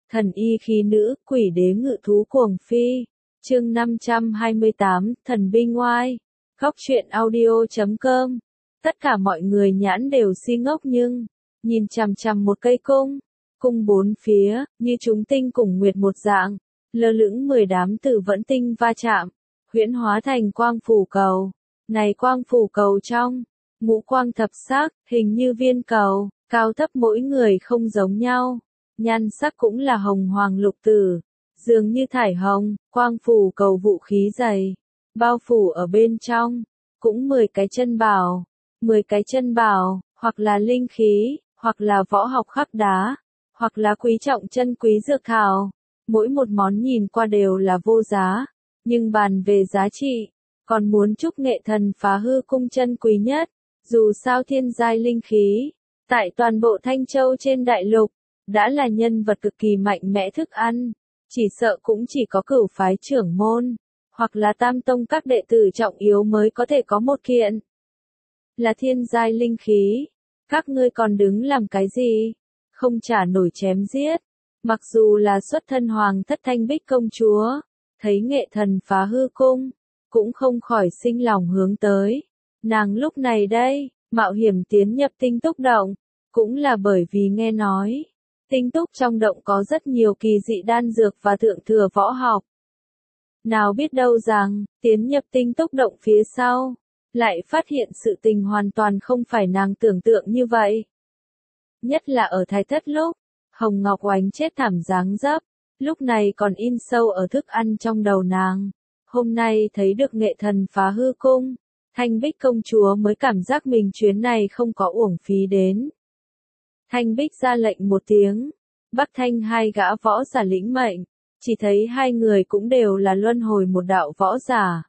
Thần y khí nữ, quỷ đế ngự thú cuồng phi. Chương 528, thần binh oai. Góc truyện audio.com. Tất cả mọi người nhãn đều si ngốc nhưng nhìn chằm chằm một cây cung bốn phía, như chúng tinh cùng nguyệt một dạng, lơ lửng 10 đám tử vẫn tinh va chạm, huyễn hóa thành quang phủ cầu. Này quang phủ cầu trong ngũ quang thập sắc, hình như viên cầu, cao thấp mỗi người không giống nhau. Nhan sắc cũng là hồng hoàng lục tử, dường như thải hồng, quang phủ cầu vũ khí dày, bao phủ ở bên trong, cũng 10 cái chân bảo, 10 cái chân bảo, hoặc là linh khí, hoặc là võ học khắc đá, hoặc là quý trọng chân quý dược thảo, mỗi một món nhìn qua đều là vô giá, nhưng bàn về giá trị, còn muốn chúc nghệ thần phá hư cung chân quý nhất, dù sao thiên giai linh khí, tại toàn bộ Thanh Châu trên đại lục, đã là nhân vật cực kỳ mạnh mẽ thức ăn, chỉ sợ cũng chỉ có cửu phái trưởng môn, hoặc là tam tông các đệ tử trọng yếu mới có thể có một kiện. Là thiên giai linh khí, các ngươi còn đứng làm cái gì? Không trả nổi chém giết. Mặc dù là xuất thân hoàng thất Thanh Bích công chúa, thấy nghệ thần phá hư cung, cũng không khỏi sinh lòng hướng tới. Nàng lúc này đây, mạo hiểm tiến nhập Tinh Túc Động, cũng là bởi vì nghe nói, Tinh Túc trong động có rất nhiều kỳ dị đan dược và thượng thừa võ học. Nào biết đâu rằng, tiến nhập Tinh Túc Động phía sau, lại phát hiện sự tình hoàn toàn không phải nàng tưởng tượng như vậy. Nhất là ở Thái Thất lúc, Hồng Ngọc Oánh chết thảm dáng dấp, lúc này còn in sâu ở thức ăn trong đầu nàng. Hôm nay thấy được nghệ thần phá hư cung, Thanh Bích công chúa mới cảm giác mình chuyến này không có uổng phí đến. Thanh Bích ra lệnh một tiếng, Bắc Thanh hai gã võ giả lĩnh mệnh, chỉ thấy hai người cũng đều là luân hồi một đạo võ giả.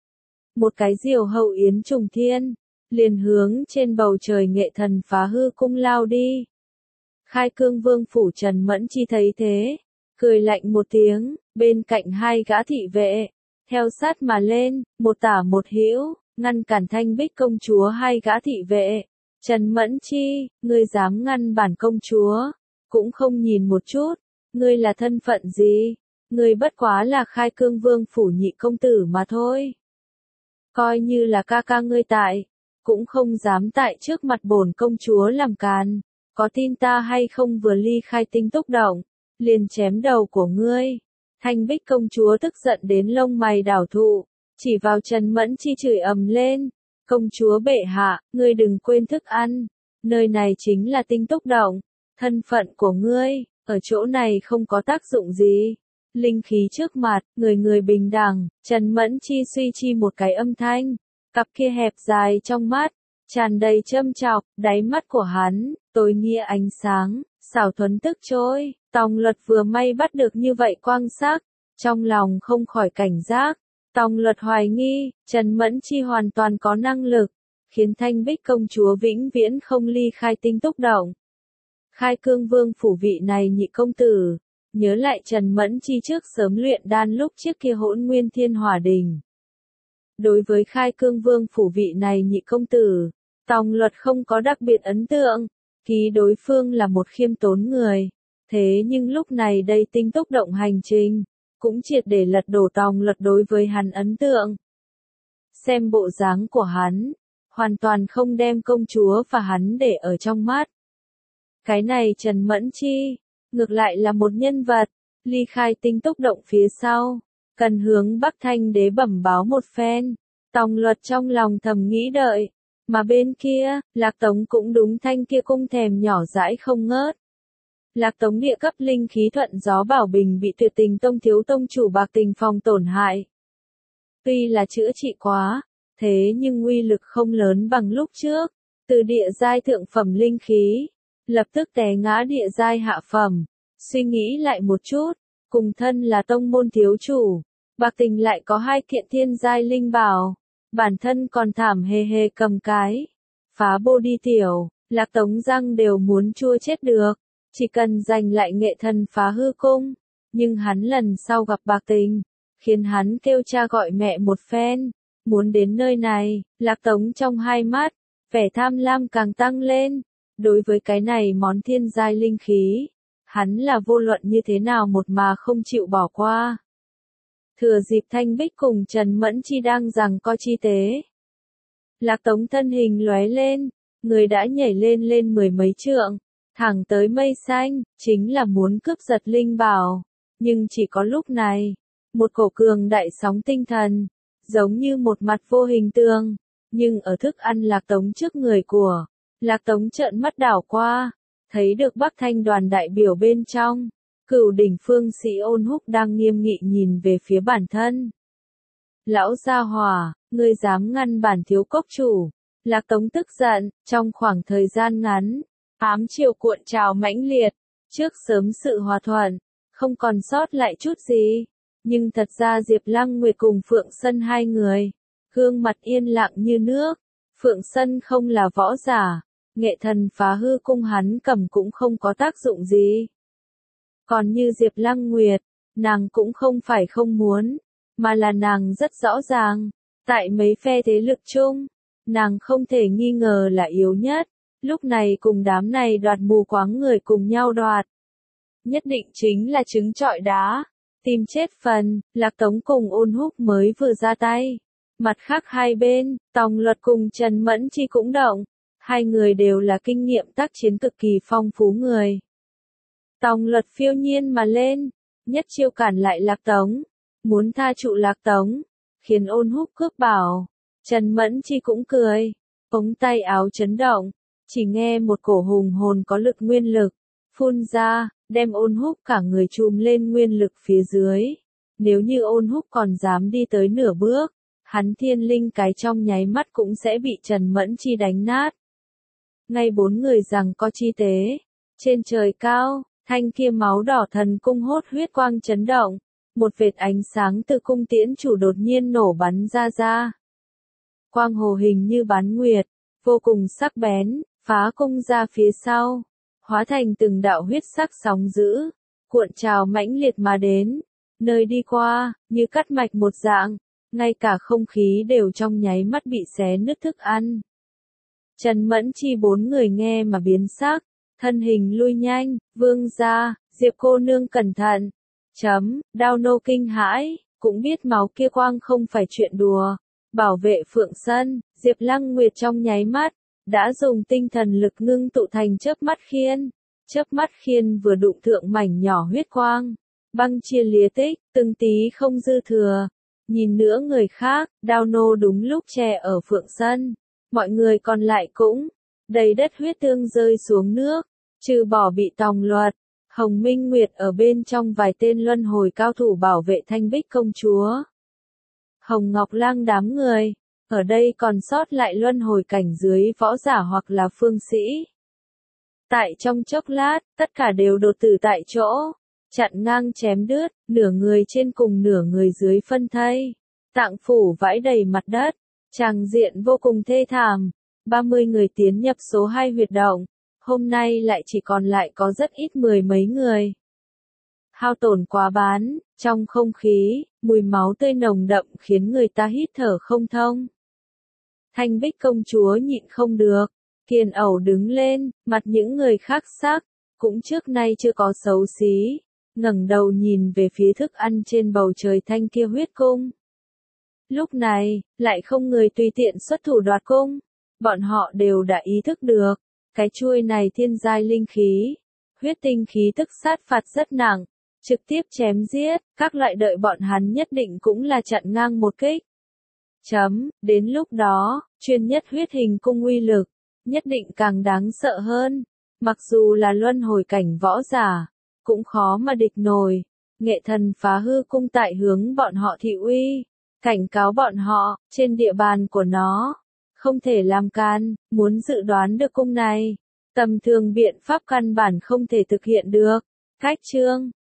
Một cái diều hậu yến trùng thiên, liền hướng trên bầu trời nghệ thần phá hư cung lao đi. Khai Cương Vương phủ Trần Mẫn Chi thấy thế, cười lạnh một tiếng, bên cạnh hai gã thị vệ, theo sát mà lên, một tả một hữu, ngăn cản Thanh Bích công chúa hai gã thị vệ. Trần Mẫn Chi, ngươi dám ngăn bản công chúa, cũng không nhìn một chút, ngươi là thân phận gì? Ngươi bất quá là Khai Cương Vương phủ nhị công tử mà thôi. Coi như là ca ca ngươi tại, cũng không dám tại trước mặt bổn công chúa làm càn, có tin ta hay không vừa ly khai Tinh Túc Động, liền chém đầu của ngươi. Thanh Bích công chúa tức giận đến lông mày đảo thụ, chỉ vào Trần Mẫn Chi chửi ầm lên. Công chúa bệ hạ, ngươi đừng quên thức ăn, nơi này chính là Tinh Túc Động, thân phận của ngươi, ở chỗ này không có tác dụng gì. Linh khí trước mặt, người người bình đẳng, Trần Mẫn Chi suy chi một cái âm thanh, cặp kia hẹp dài trong mắt, tràn đầy châm chọc, đáy mắt của hắn, tối nghĩa ánh sáng, xảo thuần tức trôi, Tòng Luật vừa may bắt được như vậy quang sắc, trong lòng không khỏi cảnh giác. Tòng Luật hoài nghi, Trần Mẫn Chi hoàn toàn có năng lực, khiến Thanh Bích công chúa vĩnh viễn không ly khai Tinh Túc Động. Khai Cương Vương phủ vị này nhị công tử, nhớ lại Trần Mẫn Chi trước sớm luyện đan lúc trước kia hỗn nguyên thiên hỏa đình. Đối với Khai Cương Vương phủ vị này nhị công tử, Tòng Luật không có đặc biệt ấn tượng, ký đối phương là một khiêm tốn người. Thế nhưng lúc này đây Tinh Túc Động hành trình, cũng triệt để lật đổ Tòng Luật đối với hắn ấn tượng. Xem bộ dáng của hắn, hoàn toàn không đem công chúa và hắn để ở trong mắt. Cái này Trần Mẫn Chi, ngược lại là một nhân vật, ly khai Tinh Túc Động phía sau, cần hướng Bắc Thanh đế bẩm báo một phen. Tòng Luật trong lòng thầm nghĩ đợi, mà bên kia, Lạc Tống cũng đúng thanh kia cung thèm nhỏ dãi không ngớt. Lạc Tống địa cấp linh khí thuận gió bảo bình bị Tuyệt Tình Tông thiếu tông chủ Bạc Tình Phong tổn hại. Tuy là chữa trị quá, thế nhưng uy lực không lớn bằng lúc trước, từ địa giai thượng phẩm linh khí, lập tức té ngã địa giai hạ phẩm. Suy nghĩ lại một chút, cùng thân là tông môn thiếu chủ, Bạc Tình lại có hai kiện thiên giai linh bảo, bản thân còn thảm hề hề cầm cái phá bô đi tiểu, Lạc Tống răng đều muốn chua chết được. Chỉ cần giành lại nghệ thần phá hư cung, nhưng hắn lần sau gặp Bạc Tình, khiến hắn kêu cha gọi mẹ một phen, muốn đến nơi này. Lạc Tống trong hai mắt, vẻ tham lam càng tăng lên, đối với cái này món thiên giai linh khí, hắn là vô luận như thế nào một mà không chịu bỏ qua. Thừa dịp Thanh Bích cùng Trần Mẫn Chi đang giằng co chi tế. Lạc Tống thân hình lóe lên, người đã nhảy lên mười mấy trượng, thẳng tới mây xanh, chính là muốn cướp giật linh bảo. Nhưng chỉ có lúc này, một cổ cường đại sóng tinh thần, giống như một mặt vô hình tường, nhưng ở thức ăn Lạc Tống trước người của. Lạc Tống trợn mắt đảo qua, thấy được Bắc Thanh đoàn đại biểu bên trong, Cửu đỉnh phương sĩ Ôn Húc đang nghiêm nghị nhìn về phía bản thân. Lão gia hỏa, ngươi dám ngăn bản thiếu cốc chủ. Lạc Tống tức giận, trong khoảng thời gian ngắn, ám triều cuộn trào mãnh liệt, trước sớm sự hòa thuận, không còn sót lại chút gì. Nhưng thật ra Diệp Lăng Nguyệt cùng Phượng Sân hai người, gương mặt yên lặng như nước. Phượng Sân không là võ giả, nghệ thần phá hư cung hắn cầm cũng không có tác dụng gì. Còn như Diệp Lăng Nguyệt, nàng cũng không phải không muốn, mà là nàng rất rõ ràng, tại mấy phe thế lực chung, nàng không thể nghi ngờ là yếu nhất, lúc này cùng đám này đoạt mù quáng người cùng nhau đoạt. Nhất định chính là trứng trọi đá, tìm chết phần. Lạc Tống cùng Ôn Húc mới vừa ra tay. Mặt khác hai bên, Tòng Luật cùng Trần Mẫn Chi cũng động, hai người đều là kinh nghiệm tác chiến cực kỳ phong phú người. Tòng Luật phiêu nhiên mà lên, nhất chiêu cản lại Lạc Tống, muốn tha trụ Lạc Tống, khiến Ôn Húc cướp bảo. Trần Mẫn Chi cũng cười, ống tay áo chấn động, chỉ nghe một cổ hùng hồn có lực nguyên lực phun ra, đem Ôn Húc cả người chùm lên nguyên lực phía dưới. Nếu như Ôn Húc còn dám đi tới nửa bước, hắn thiên linh cái trong nháy mắt cũng sẽ bị Trần Mẫn Chi đánh nát. Ngay bốn người giằng co chi tế, trên trời cao, thanh kia máu đỏ thần cung hốt huyết quang chấn động, một vệt ánh sáng từ cung tiễn chủ đột nhiên nổ bắn ra. Quang hồ hình như bán nguyệt, vô cùng sắc bén, phá cung ra phía sau, hóa thành từng đạo huyết sắc sóng dữ, cuộn trào mãnh liệt mà đến, nơi đi qua, như cắt mạch một dạng, ngay cả không khí đều trong nháy mắt bị xé nứt thức ăn. Trần Mẫn Chi bốn người nghe mà biến sắc, thân hình lui nhanh, vương gia, Diệp cô nương cẩn thận. Đao nô kinh hãi, cũng biết máu kia quang không phải chuyện đùa. Bảo vệ Phượng Sân, Diệp Lăng Nguyệt trong nháy mắt, đã dùng tinh thần lực ngưng tụ thành chớp mắt khiên. Chớp mắt khiên vừa đụng thượng mảnh nhỏ huyết quang, băng chia lìa tích, từng tí không dư thừa. Nhìn nữa người khác, đao nô đúng lúc che ở Phượng Sân, mọi người còn lại cũng, đầy đất huyết tương rơi xuống nước, trừ bỏ bị Tòng Luật, Hồng Minh Nguyệt ở bên trong vài tên luân hồi cao thủ bảo vệ Thanh Bích công chúa. Hồng Ngọc Lang đám người, ở đây còn sót lại luân hồi cảnh dưới võ giả hoặc là phương sĩ. Tại trong chốc lát, tất cả đều đột tử tại chỗ, chặn ngang chém đứt, nửa người trên cùng nửa người dưới phân thây, tạng phủ vãi đầy mặt đất, tràng diện vô cùng thê thảm. 30 người tiến nhập số 2 huyệt động, hôm nay lại chỉ còn lại có rất ít mười mấy người. Hao tổn quá bán, trong không khí, mùi máu tươi nồng đậm khiến người ta hít thở không thông. Thanh Bích công chúa nhịn không được, kiền ẩu đứng lên, mặt những người khác sắc, cũng trước nay chưa có xấu xí, ngẩng đầu nhìn về phía thức ăn trên bầu trời thanh kia huyết cung. Lúc này, lại không người tùy tiện xuất thủ đoạt cung, bọn họ đều đã ý thức được, cái chuôi này thiên giai linh khí, huyết tinh khí tức sát phạt rất nặng, trực tiếp chém giết, các loại đợi bọn hắn nhất định cũng là chặn ngang một kích. Đến lúc đó, chuyên nhất huyết hình cung uy lực, nhất định càng đáng sợ hơn, mặc dù là luân hồi cảnh võ giả, cũng khó mà địch nổi. Nghệ thần phá hư cung tại hướng bọn họ thị uy, cảnh cáo bọn họ, trên địa bàn của nó, không thể làm can, muốn dự đoán được cung này, tầm thường biện pháp căn bản không thể thực hiện được. Cách chương